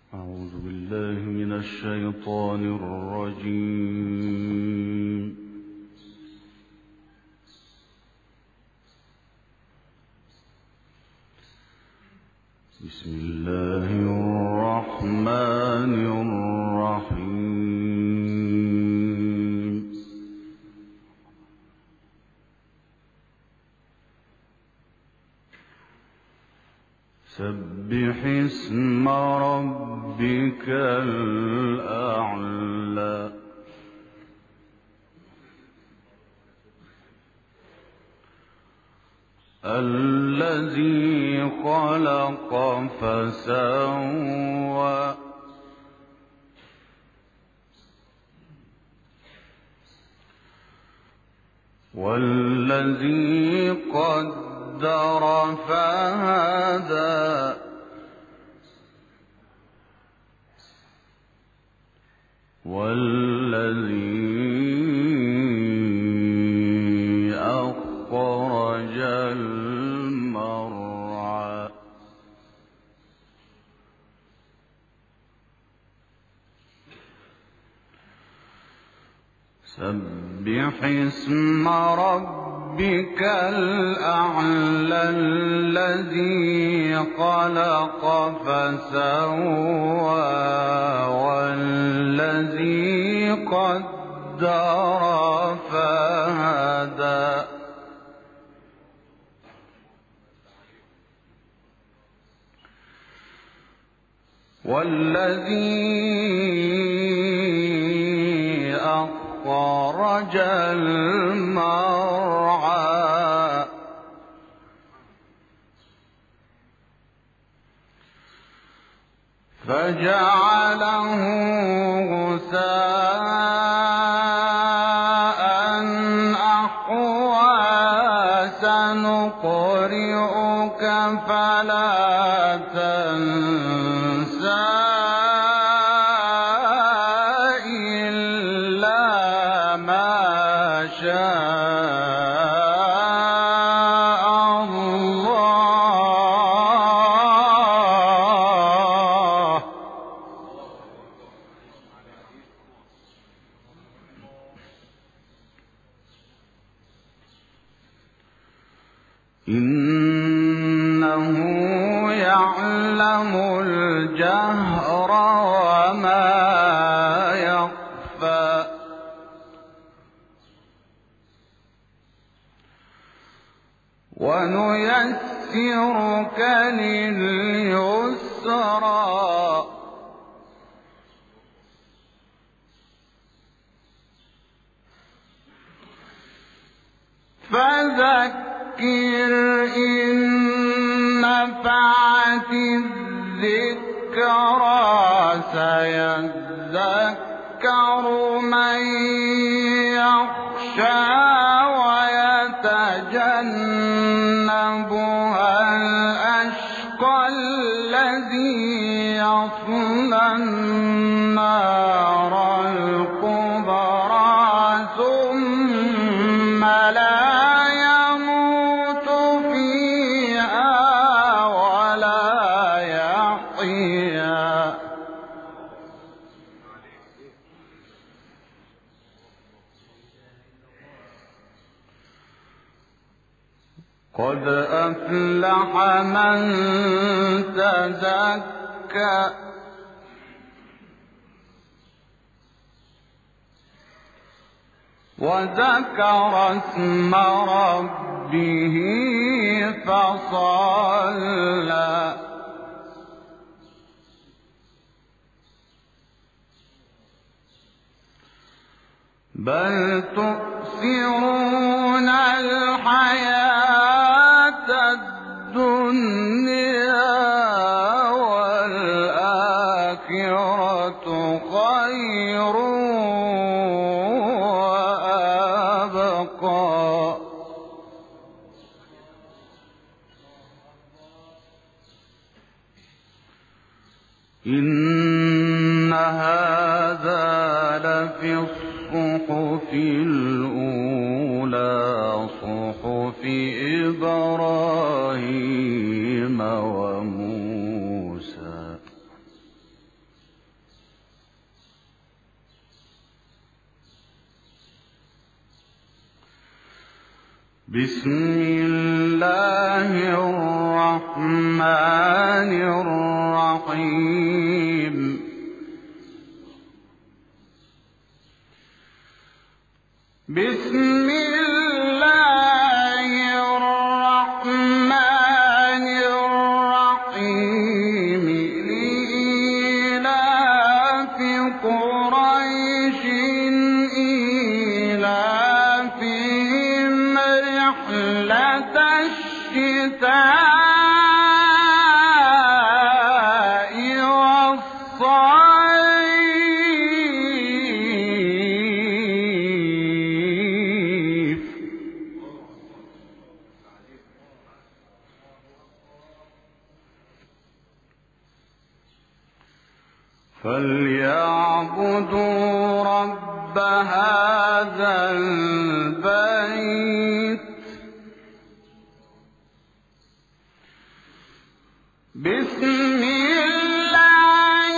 أعوذ بالله من الشيطان الرجيم. بسم الله الرحمن الرحيم. سبح اسم ربك الأعلى. الذي خلق فسوى والذي قدر فهدى والذي أخرج المرعى سبح اسم ربك الأعلى الذي خلق فسوى والذي قدر فهدى والذي أخرج المرعى فجعله غثاء أحوى سنقرئك فلا تنسى إلا ما شاء الله إنه يعلم الجهر وما يخفى ونيسرك لليسرى فذكر إن نفعت الذكرى سيذكر من يخشى ويتجنبها الأشقى الذي يصلى النار الكبرى ثم لا يموت فيها ولا يحيا قد أفلح من تزكى وذكر اسم ربه فصلى بل تؤثرون الحياة الدنيا والآخرة خير وأبقى إن هذا لفي الصحف الأولى صحف إبراهيم وموسى بسم الله الرحمن الرحيم بسم الله الرحمن الرحيم لإيلاف قريش إيلافهم رحلة الشتاء والصيف فليعبدوا رب هذا البيت بسم الله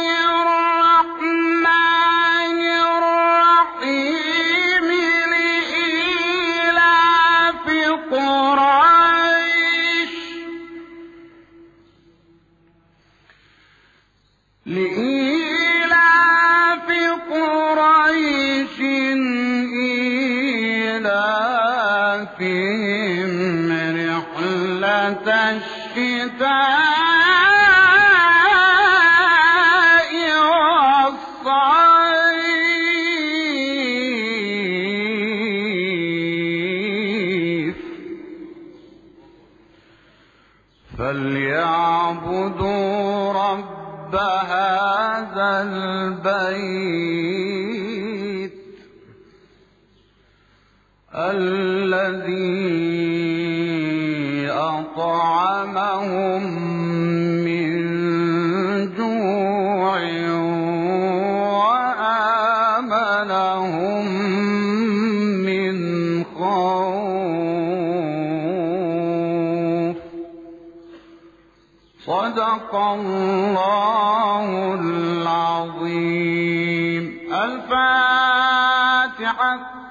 الرحمن الرحيم لإيلاف قريش إيلافهم رحلة الشتاء والصيف فليعبدوا رب هذا البيت الذي أطعمهم من جوع وآمنهم من خوف صدق الله العظيم. الفاتحة.